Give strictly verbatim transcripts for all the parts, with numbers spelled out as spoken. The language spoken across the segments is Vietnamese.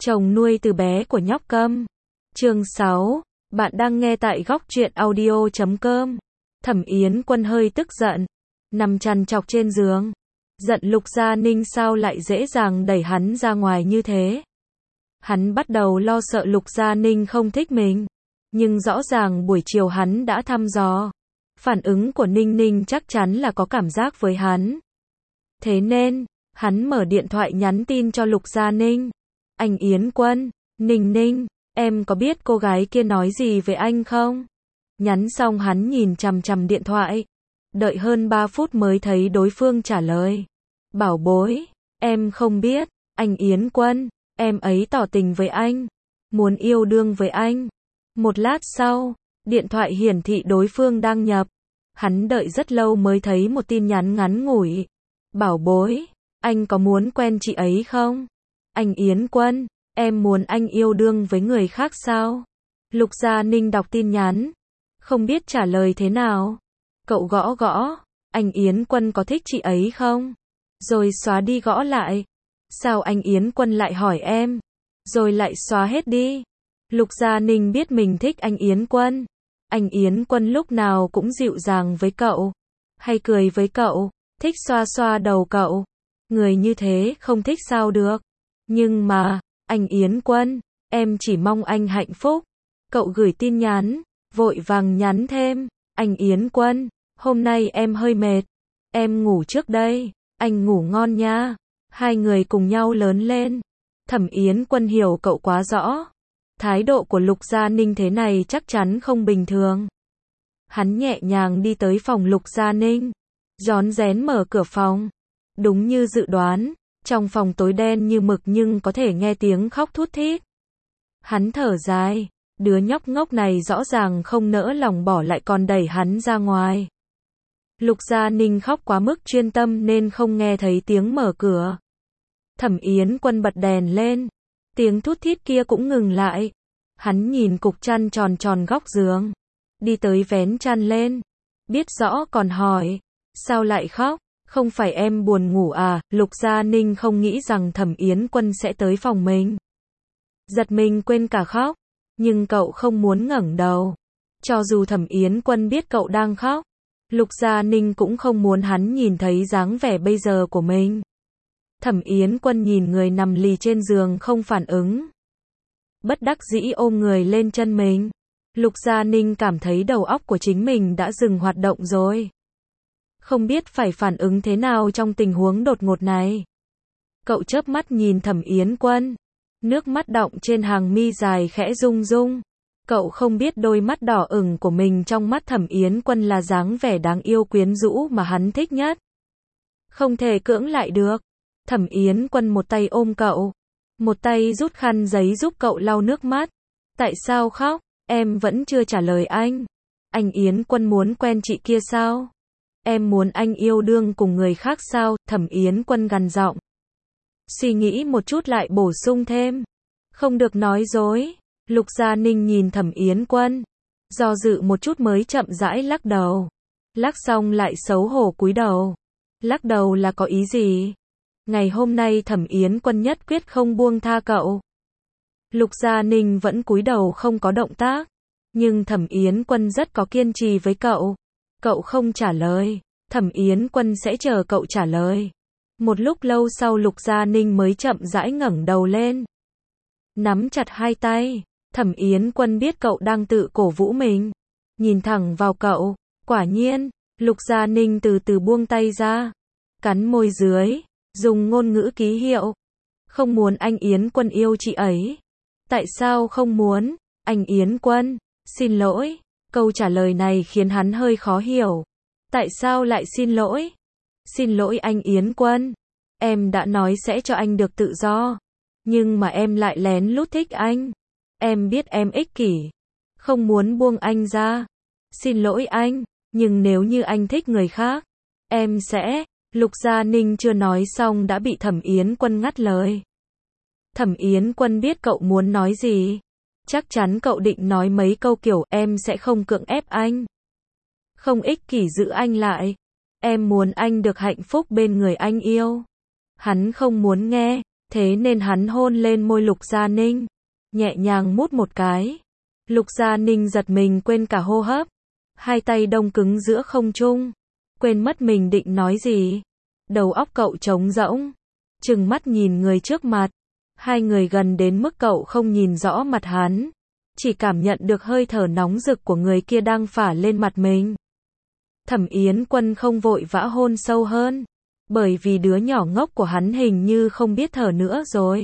Chồng nuôi từ bé của nhóc Câm. Chương sáu. Bạn đang nghe tại góc truyện audio chấm com. Thẩm Yến Quân hơi tức giận, nằm trằn trọc trên giường. Giận Lục Gia Ninh sao lại dễ dàng đẩy hắn ra ngoài như thế. Hắn bắt đầu lo sợ Lục Gia Ninh không thích mình. Nhưng rõ ràng buổi chiều hắn đã thăm dò. Phản ứng của Ninh Ninh chắc chắn là có cảm giác với hắn. Thế nên, hắn mở điện thoại nhắn tin cho Lục Gia Ninh. Anh Yến Quân, Ninh Ninh, em có biết cô gái kia nói gì về anh không? Nhắn xong hắn nhìn chằm chằm điện thoại. Đợi hơn ba phút mới thấy đối phương trả lời. Bảo bối, em không biết, anh Yến Quân, em ấy tỏ tình với anh. Muốn yêu đương với anh. Một lát sau, điện thoại hiển thị đối phương đăng nhập. Hắn đợi rất lâu mới thấy một tin nhắn ngắn ngủi. Bảo bối, anh có muốn quen chị ấy không? Anh Yến Quân, em muốn anh yêu đương với người khác sao? Lục Gia Ninh đọc tin nhắn, không biết trả lời thế nào. Cậu gõ gõ, anh Yến Quân có thích chị ấy không? Rồi xóa đi gõ lại. Sao anh Yến Quân lại hỏi em? Rồi lại xóa hết đi. Lục Gia Ninh biết mình thích anh Yến Quân. Anh Yến Quân lúc nào cũng dịu dàng với cậu, hay cười với cậu, thích xoa xoa đầu cậu. Người như thế không thích sao được. Nhưng mà, anh Yến Quân, em chỉ mong anh hạnh phúc. Cậu gửi tin nhắn, vội vàng nhắn thêm. Anh Yến Quân, hôm nay em hơi mệt. Em ngủ trước đây, anh ngủ ngon nha. Hai người cùng nhau lớn lên. Thẩm Yến Quân hiểu cậu quá rõ. Thái độ của Lục Gia Ninh thế này chắc chắn không bình thường. Hắn nhẹ nhàng đi tới phòng Lục Gia Ninh. Rón rén mở cửa phòng. Đúng như dự đoán, trong phòng tối đen như mực nhưng có thể nghe tiếng khóc thút thít. Hắn thở dài, đứa nhóc ngốc này rõ ràng không nỡ lòng bỏ lại còn đẩy hắn ra ngoài. Lục Gia Ninh khóc quá mức chuyên tâm nên không nghe thấy tiếng mở cửa. Thẩm Yến Quân bật đèn lên. Tiếng thút thít kia cũng ngừng lại. Hắn nhìn cục chăn tròn tròn góc giường. Đi tới vén chăn lên. Biết rõ còn hỏi. Sao lại khóc? Không phải em buồn ngủ à? Lục Gia Ninh không nghĩ rằng Thẩm Yến Quân sẽ tới phòng mình. Giật mình quên cả khóc. Nhưng cậu không muốn ngẩng đầu. Cho dù Thẩm Yến Quân biết cậu đang khóc, Lục Gia Ninh cũng không muốn hắn nhìn thấy dáng vẻ bây giờ của mình. Thẩm Yến Quân nhìn người nằm lì trên giường không phản ứng. Bất đắc dĩ ôm người lên chân mình. Lục Gia Ninh cảm thấy đầu óc của chính mình đã dừng hoạt động rồi. Không biết phải phản ứng thế nào trong tình huống đột ngột này. Cậu chớp mắt nhìn Thẩm Yến Quân. Nước mắt đọng trên hàng mi dài khẽ rung rung. Cậu không biết đôi mắt đỏ ửng của mình trong mắt Thẩm Yến Quân là dáng vẻ đáng yêu quyến rũ mà hắn thích nhất. Không thể cưỡng lại được. Thẩm Yến Quân một tay ôm cậu, một tay rút khăn giấy giúp cậu lau nước mắt. Tại sao khóc? Em vẫn chưa trả lời anh. Anh Yến Quân muốn quen chị kia sao? Em muốn anh yêu đương cùng người khác sao? Thẩm Yến Quân gằn giọng. Suy nghĩ một chút lại bổ sung thêm. Không được nói dối. Lục Gia Ninh nhìn Thẩm Yến Quân. Do dự một chút mới chậm rãi lắc đầu. Lắc xong lại xấu hổ cúi đầu. Lắc đầu là có ý gì? Ngày hôm nay Thẩm Yến Quân nhất quyết không buông tha cậu. Lục Gia Ninh vẫn cúi đầu không có động tác. Nhưng Thẩm Yến Quân rất có kiên trì với cậu. Cậu không trả lời, Thẩm Yến Quân sẽ chờ cậu trả lời. Một lúc lâu sau Lục Gia Ninh mới chậm rãi ngẩng đầu lên. Nắm chặt hai tay, Thẩm Yến Quân biết cậu đang tự cổ vũ mình. Nhìn thẳng vào cậu, quả nhiên, Lục Gia Ninh từ từ buông tay ra. Cắn môi dưới, dùng ngôn ngữ ký hiệu. Không muốn anh Yến Quân yêu chị ấy. Tại sao không muốn? Anh Yến Quân, xin lỗi. Câu trả lời này khiến hắn hơi khó hiểu. Tại sao lại xin lỗi? Xin lỗi anh Yến Quân. Em đã nói sẽ cho anh được tự do. Nhưng mà em lại lén lút thích anh. Em biết em ích kỷ. Không muốn buông anh ra. Xin lỗi anh. Nhưng nếu như anh thích người khác, em sẽ... Lục Gia Ninh chưa nói xong đã bị Thẩm Yến Quân ngắt lời. Thẩm Yến Quân biết cậu muốn nói gì. Chắc chắn cậu định nói mấy câu kiểu em sẽ không cưỡng ép anh. Không ích kỷ giữ anh lại. Em muốn anh được hạnh phúc bên người anh yêu. Hắn không muốn nghe. Thế nên hắn hôn lên môi Lục Gia Ninh, nhẹ nhàng mút một cái. Lục Gia Ninh giật mình quên cả hô hấp, hai tay đông cứng giữa không trung, quên mất mình định nói gì. Đầu óc cậu trống rỗng, trừng mắt nhìn người trước mặt. Hai người gần đến mức cậu không nhìn rõ mặt hắn, chỉ cảm nhận được hơi thở nóng rực của người kia đang phả lên mặt mình. Thẩm Yến Quân không vội vã hôn sâu hơn, bởi vì đứa nhỏ ngốc của hắn hình như không biết thở nữa rồi.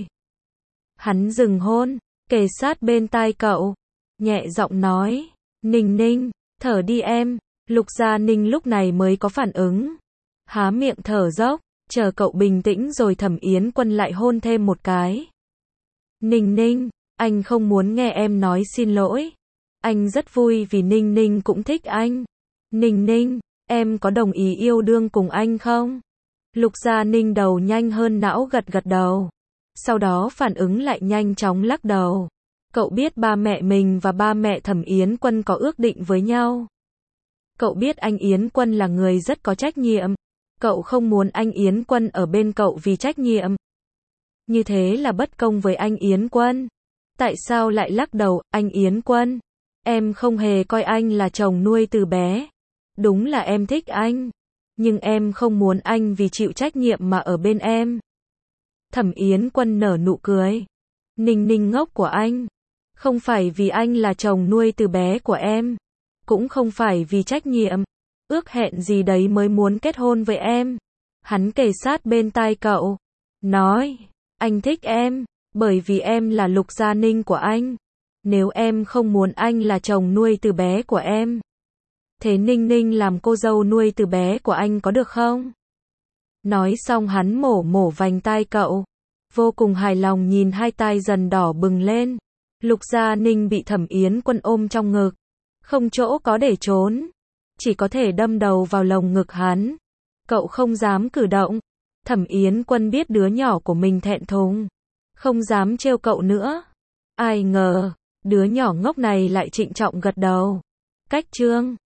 Hắn dừng hôn, kề sát bên tai cậu, nhẹ giọng nói, Ninh Ninh, thở đi em. Lục Gia Ninh lúc này mới có phản ứng, há miệng thở dốc, chờ cậu bình tĩnh rồi Thẩm Yến Quân lại hôn thêm một cái. Ninh Ninh, anh không muốn nghe em nói xin lỗi. Anh rất vui vì Ninh Ninh cũng thích anh. Ninh Ninh, em có đồng ý yêu đương cùng anh không? Lục Gia Ninh đầu nhanh hơn não gật gật đầu. Sau đó phản ứng lại nhanh chóng lắc đầu. Cậu biết ba mẹ mình và ba mẹ Thẩm Yến Quân có ước định với nhau. Cậu biết anh Yến Quân là người rất có trách nhiệm. Cậu không muốn anh Yến Quân ở bên cậu vì trách nhiệm. Như thế là bất công với anh Yến Quân. Tại sao lại lắc đầu, anh Yến Quân? Em không hề coi anh là chồng nuôi từ bé. Đúng là em thích anh. Nhưng em không muốn anh vì chịu trách nhiệm mà ở bên em. Thẩm Yến Quân nở nụ cười. Ninh Ninh ngốc của anh. Không phải vì anh là chồng nuôi từ bé của em. Cũng không phải vì trách nhiệm, ước hẹn gì đấy mới muốn kết hôn với em. Hắn kề sát bên tai cậu, nói, anh thích em, bởi vì em là Lục Gia Ninh của anh. Nếu em không muốn anh là chồng nuôi từ bé của em, thế Ninh Ninh làm cô dâu nuôi từ bé của anh có được không? Nói xong hắn mổ mổ vành tai cậu, vô cùng hài lòng nhìn hai tai dần đỏ bừng lên. Lục Gia Ninh bị Thẩm Yến Quân ôm trong ngực, không chỗ có để trốn, chỉ có thể đâm đầu vào lồng ngực hắn. Cậu không dám cử động. Thẩm Yến Quân biết đứa nhỏ của mình thẹn thùng, không dám trêu cậu nữa. Ai ngờ, đứa nhỏ ngốc này lại trịnh trọng gật đầu. Cách chương